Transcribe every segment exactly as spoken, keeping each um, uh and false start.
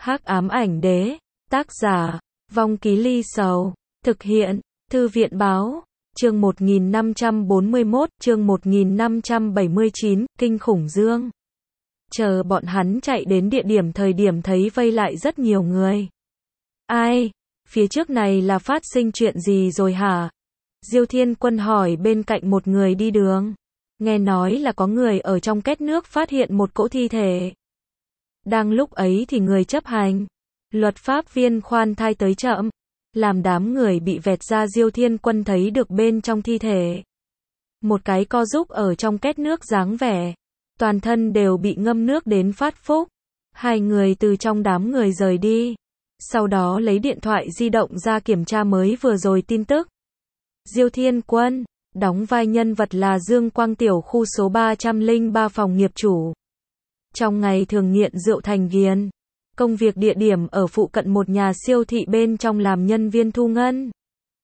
Hắc ám ảnh đế, tác giả, Vong Ký Ly Sầu, thực hiện, Thư viện báo, chương một nghìn năm trăm bốn mươi mốt, chương một nghìn năm trăm bảy mươi chín, Kinh khủng dương. Chờ bọn hắn chạy đến địa điểm thời điểm thấy vây lại rất nhiều người. Ai? Phía trước này là phát sinh chuyện gì rồi hả? Diêu Thiên Quân hỏi bên cạnh một người đi đường. Nghe nói là có người ở trong két nước phát hiện một cỗ thi thể. Đang lúc ấy thì người chấp hành luật pháp viên khoan thai tới chậm, làm đám người bị vẹt ra. Diêu Thiên Quân thấy được bên trong thi thể một cái co giúp ở trong két nước dáng vẻ, toàn thân đều bị ngâm nước đến phát phúc. Hai người từ trong đám người rời đi, sau đó lấy điện thoại di động ra kiểm tra mới vừa rồi tin tức. Diêu Thiên Quân đóng vai nhân vật là Dương Quang tiểu khu số ba trăm lẻ ba phòng nghiệp chủ. Trong ngày thường nghiện rượu thành ghiền. Công việc địa điểm ở phụ cận một nhà siêu thị bên trong làm nhân viên thu ngân.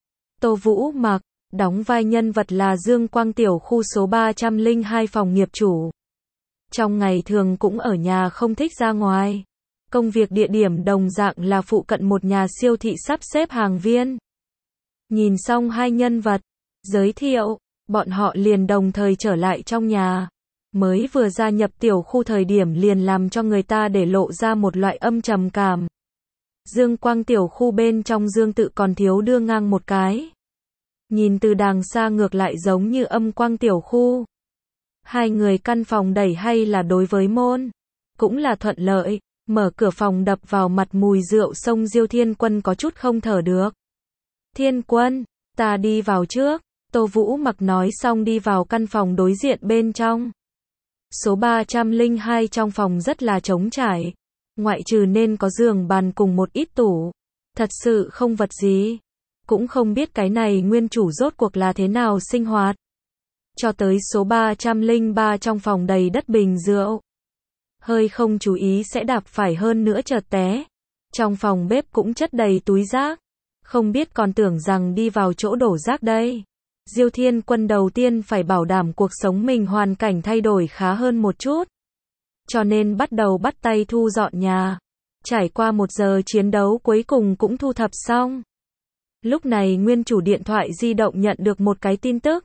Tô Vũ Mặc đóng vai nhân vật là Dương Quang tiểu khu số ba trăm lẻ hai phòng nghiệp chủ. Trong ngày thường cũng ở nhà không thích ra ngoài. Công việc địa điểm đồng dạng là phụ cận một nhà siêu thị sắp xếp hàng viên. Nhìn xong hai nhân vật giới thiệu, bọn họ liền đồng thời trở lại trong nhà. Mới vừa gia nhập tiểu khu thời điểm liền làm cho người ta để lộ ra một loại âm trầm cảm. Dương Quang tiểu khu bên trong Dương tự còn thiếu đưa ngang một cái. Nhìn từ đàng xa ngược lại giống như Âm Quang tiểu khu. Hai người căn phòng đẩy hay là đối với môn cũng là thuận lợi, mở cửa phòng đập vào mặt mùi rượu xông. Diêu Thiên Quân có chút không thở được. Thiên Quân, ta đi vào trước. Tô Vũ Mặc nói xong đi vào căn phòng đối diện bên trong. Số ba trăm lẻ hai trong phòng rất là trống trải, ngoại trừ nên có giường bàn cùng một ít tủ, thật sự không vật gì. Cũng không biết cái này nguyên chủ rốt cuộc là thế nào sinh hoạt. Cho tới số ba trăm lẻ ba trong phòng đầy đất bình rượu. Hơi không chú ý sẽ đạp phải hơn nữa chợt té. Trong phòng bếp cũng chất đầy túi rác. Không biết còn tưởng rằng đi vào chỗ đổ rác đây. Diêu Thiên Quân đầu tiên phải bảo đảm cuộc sống mình hoàn cảnh thay đổi khá hơn một chút. Cho nên bắt đầu bắt tay thu dọn nhà. Trải qua một giờ chiến đấu cuối cùng cũng thu thập xong. Lúc này nguyên chủ điện thoại di động nhận được một cái tin tức.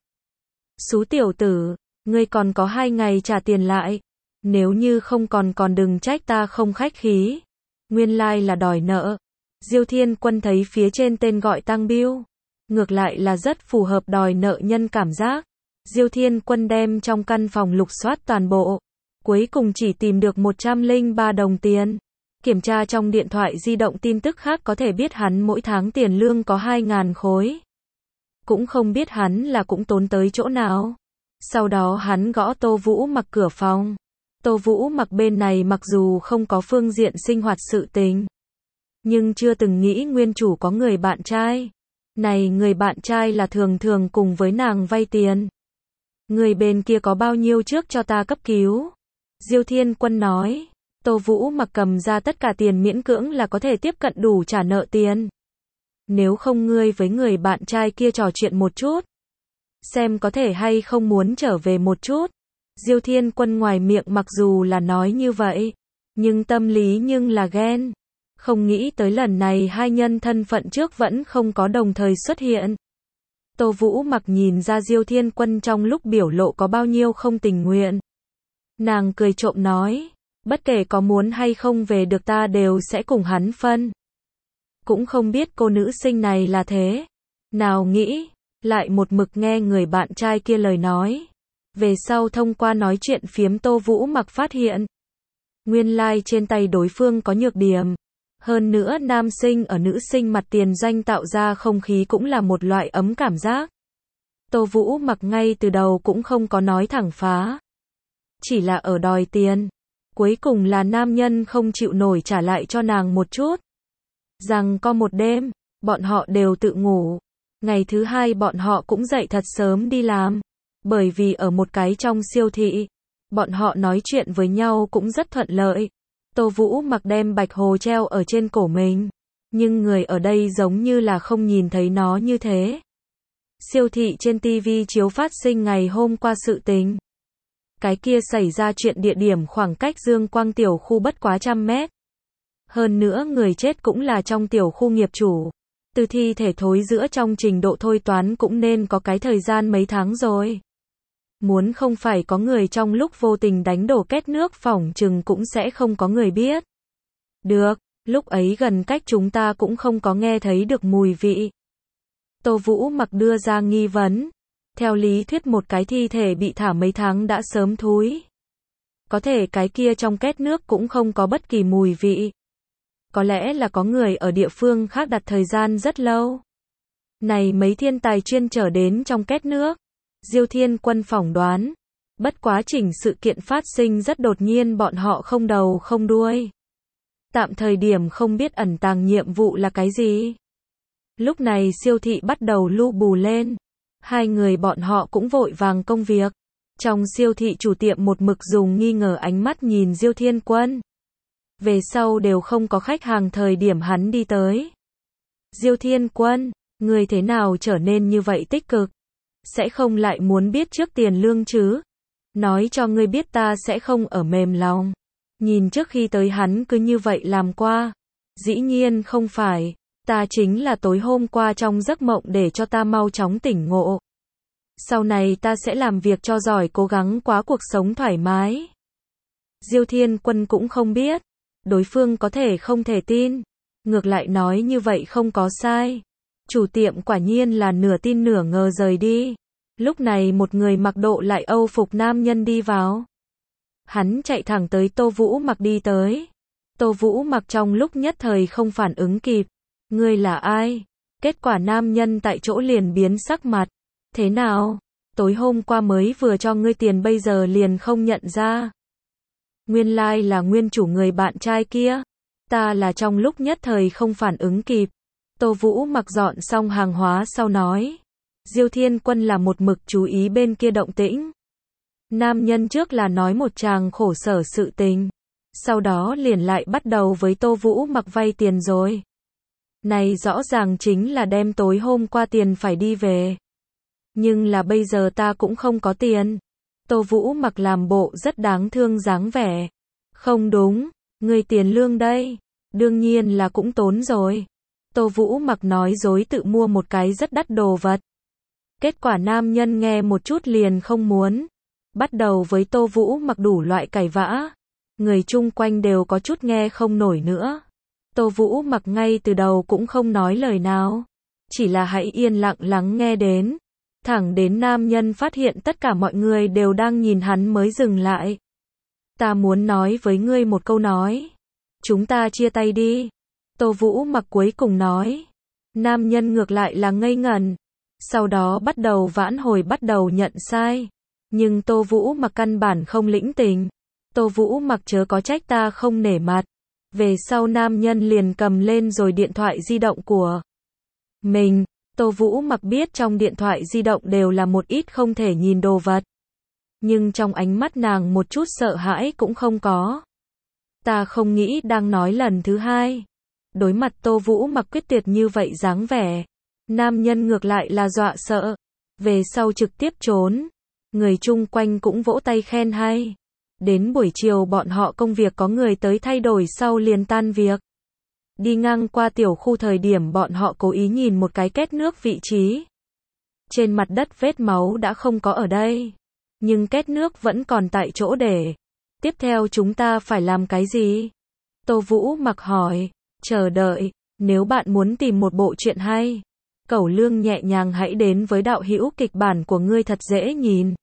Xú tiểu tử, ngươi còn có hai ngày trả tiền lại. Nếu như không còn còn đừng trách ta không khách khí. Nguyên lai like là đòi nợ. Diêu Thiên Quân thấy phía trên tên gọi tăng bill. Ngược lại là rất phù hợp đòi nợ nhân cảm giác. Diêu Thiên Quân đem trong căn phòng lục soát toàn bộ. Cuối cùng chỉ tìm được một trăm lẻ ba đồng tiền. Kiểm tra trong điện thoại di động tin tức khác có thể biết hắn mỗi tháng tiền lương có hai ngàn khối. Cũng không biết hắn là cũng tốn tới chỗ nào. Sau đó hắn gõ Tô Vũ Mặc cửa phòng. Tô Vũ Mặc bên này mặc dù không có phương diện sinh hoạt sự tình, nhưng chưa từng nghĩ nguyên chủ có người bạn trai. Này người bạn trai là thường thường cùng với nàng vay tiền. Người bên kia có bao nhiêu trước cho ta cấp cứu? Diêu Thiên Quân nói. Tô Vũ Mặc cầm ra tất cả tiền miễn cưỡng là có thể tiếp cận đủ trả nợ tiền. Nếu không ngươi với người bạn trai kia trò chuyện một chút. Xem có thể hay không muốn trở về một chút. Diêu Thiên Quân ngoài miệng mặc dù là nói như vậy, nhưng tâm lý nhưng là ghen. Không nghĩ tới lần này hai nhân thân phận trước vẫn không có đồng thời xuất hiện. Tô Vũ Mặc nhìn ra Diêu Thiên Quân trong lúc biểu lộ có bao nhiêu không tình nguyện. Nàng cười trộm nói, bất kể có muốn hay không về được ta đều sẽ cùng hắn phân. Cũng không biết cô nữ sinh này là thế nào nghĩ, lại một mực nghe người bạn trai kia lời nói. Về sau thông qua nói chuyện phiếm Tô Vũ Mặc phát hiện, nguyên lai like trên tay đối phương có nhược điểm. Hơn nữa nam sinh ở nữ sinh mặt tiền doanh tạo ra không khí cũng là một loại ấm cảm giác. Tô Vũ Mặc ngay từ đầu cũng không có nói thẳng phá. Chỉ là ở đòi tiền. Cuối cùng là nam nhân không chịu nổi trả lại cho nàng một chút. Rằng có một đêm, bọn họ đều tự ngủ. Ngày thứ hai bọn họ cũng dậy thật sớm đi làm. Bởi vì ở một cái trong siêu thị, bọn họ nói chuyện với nhau cũng rất thuận lợi. Tô Vũ Mặc đem bạch hồ treo ở trên cổ mình. Nhưng người ở đây giống như là không nhìn thấy nó như thế. Siêu thị trên ti vi chiếu phát sinh ngày hôm qua sự tình. Cái kia xảy ra chuyện địa điểm khoảng cách Dương Quang tiểu khu bất quá trăm mét. Hơn nữa người chết cũng là trong tiểu khu nghiệp chủ. Từ thi thể thối rữa trong trình độ thôi toán cũng nên có cái thời gian mấy tháng rồi. Muốn không phải có người trong lúc vô tình đánh đổ két nước phỏng chừng cũng sẽ không có người biết. Được, lúc ấy gần cách chúng ta cũng không có nghe thấy được mùi vị. Tô Vũ Mặc đưa ra nghi vấn. Theo lý thuyết một cái thi thể bị thả mấy tháng đã sớm thúi. Có thể cái kia trong két nước cũng không có bất kỳ mùi vị. Có lẽ là có người ở địa phương khác đặt thời gian rất lâu. Này mấy thiên tài chuyên trở đến trong két nước. Diêu Thiên Quân phỏng đoán. Bất quá chỉnh sự kiện phát sinh rất đột nhiên, bọn họ không đầu không đuôi. Tạm thời điểm không biết ẩn tàng nhiệm vụ là cái gì. Lúc này siêu thị bắt đầu lu bù lên. Hai người bọn họ cũng vội vàng công việc. Trong siêu thị chủ tiệm một mực dùng nghi ngờ ánh mắt nhìn Diêu Thiên Quân. Về sau đều không có khách hàng thời điểm hắn đi tới. Diêu Thiên Quân, người thế nào trở nên như vậy tích cực? Sẽ không lại muốn biết trước tiền lương chứ? Nói cho ngươi biết ta sẽ không ở mềm lòng. Nhìn trước khi tới hắn cứ như vậy làm qua. Dĩ nhiên không phải. Ta chính là tối hôm qua trong giấc mộng để cho ta mau chóng tỉnh ngộ. Sau này ta sẽ làm việc cho giỏi, cố gắng quá cuộc sống thoải mái. Diêu Thiên Quân cũng không biết. Đối phương có thể không thể tin. Ngược lại nói như vậy không có sai. Chủ tiệm quả nhiên là nửa tin nửa ngờ rời đi. Lúc này một người mặc độ lại Âu phục nam nhân đi vào. Hắn chạy thẳng tới Tô Vũ Mặc đi tới. Tô Vũ Mặc trong lúc nhất thời không phản ứng kịp. Ngươi là ai? Kết quả nam nhân tại chỗ liền biến sắc mặt. Thế nào? Tối hôm qua mới vừa cho ngươi tiền bây giờ liền không nhận ra. Nguyên lai like là nguyên chủ người bạn trai kia. Ta là trong lúc nhất thời không phản ứng kịp. Tô Vũ Mặc dọn xong hàng hóa sau nói. Diêu Thiên Quân là một mực chú ý bên kia động tĩnh. Nam nhân trước là nói một tràng khổ sở sự tình. Sau đó liền lại bắt đầu với Tô Vũ Mặc vay tiền rồi. Này rõ ràng chính là đem tối hôm qua tiền phải đi về. Nhưng là bây giờ ta cũng không có tiền. Tô Vũ Mặc làm bộ rất đáng thương dáng vẻ. Không đúng, người tiền lương đây. Đương nhiên là cũng tốn rồi. Tô Vũ Mặc nói dối tự mua một cái rất đắt đồ vật. Kết quả nam nhân nghe một chút liền không muốn. Bắt đầu với Tô Vũ Mặc đủ loại cãi vã. Người chung quanh đều có chút nghe không nổi nữa. Tô Vũ Mặc ngay từ đầu cũng không nói lời nào. Chỉ là hãy yên lặng lắng nghe đến. Thẳng đến nam nhân phát hiện tất cả mọi người đều đang nhìn hắn mới dừng lại. Ta muốn nói với ngươi một câu nói. Chúng ta chia tay đi. Tô Vũ Mặc cuối cùng nói. Nam nhân ngược lại là ngây ngẩn. Sau đó bắt đầu vãn hồi, bắt đầu nhận sai. Nhưng Tô Vũ Mặc căn bản không lĩnh tình. Tô Vũ Mặc chớ có trách ta không nể mặt. Về sau nam nhân liền cầm lên rồi điện thoại di động của mình. Tô Vũ Mặc biết trong điện thoại di động đều là một ít không thể nhìn đồ vật. Nhưng trong ánh mắt nàng một chút sợ hãi cũng không có. Ta không nghĩ đang nói lần thứ hai. Đối mặt Tô Vũ Mặc quyết tuyệt như vậy dáng vẻ. Nam nhân ngược lại là dọa sợ. Về sau trực tiếp trốn. Người chung quanh cũng vỗ tay khen hay. Đến buổi chiều bọn họ công việc có người tới thay đổi sau liền tan việc. Đi ngang qua tiểu khu thời điểm bọn họ cố ý nhìn một cái két nước vị trí. Trên mặt đất vết máu đã không có ở đây. Nhưng két nước vẫn còn tại chỗ để. Tiếp theo chúng ta phải làm cái gì? Tô Vũ Mặc hỏi. Chờ đợi. Nếu bạn muốn tìm một bộ truyện hay. Cẩu Lương nhẹ nhàng hãy đến với đạo hữu kịch bản của ngươi thật dễ nhìn.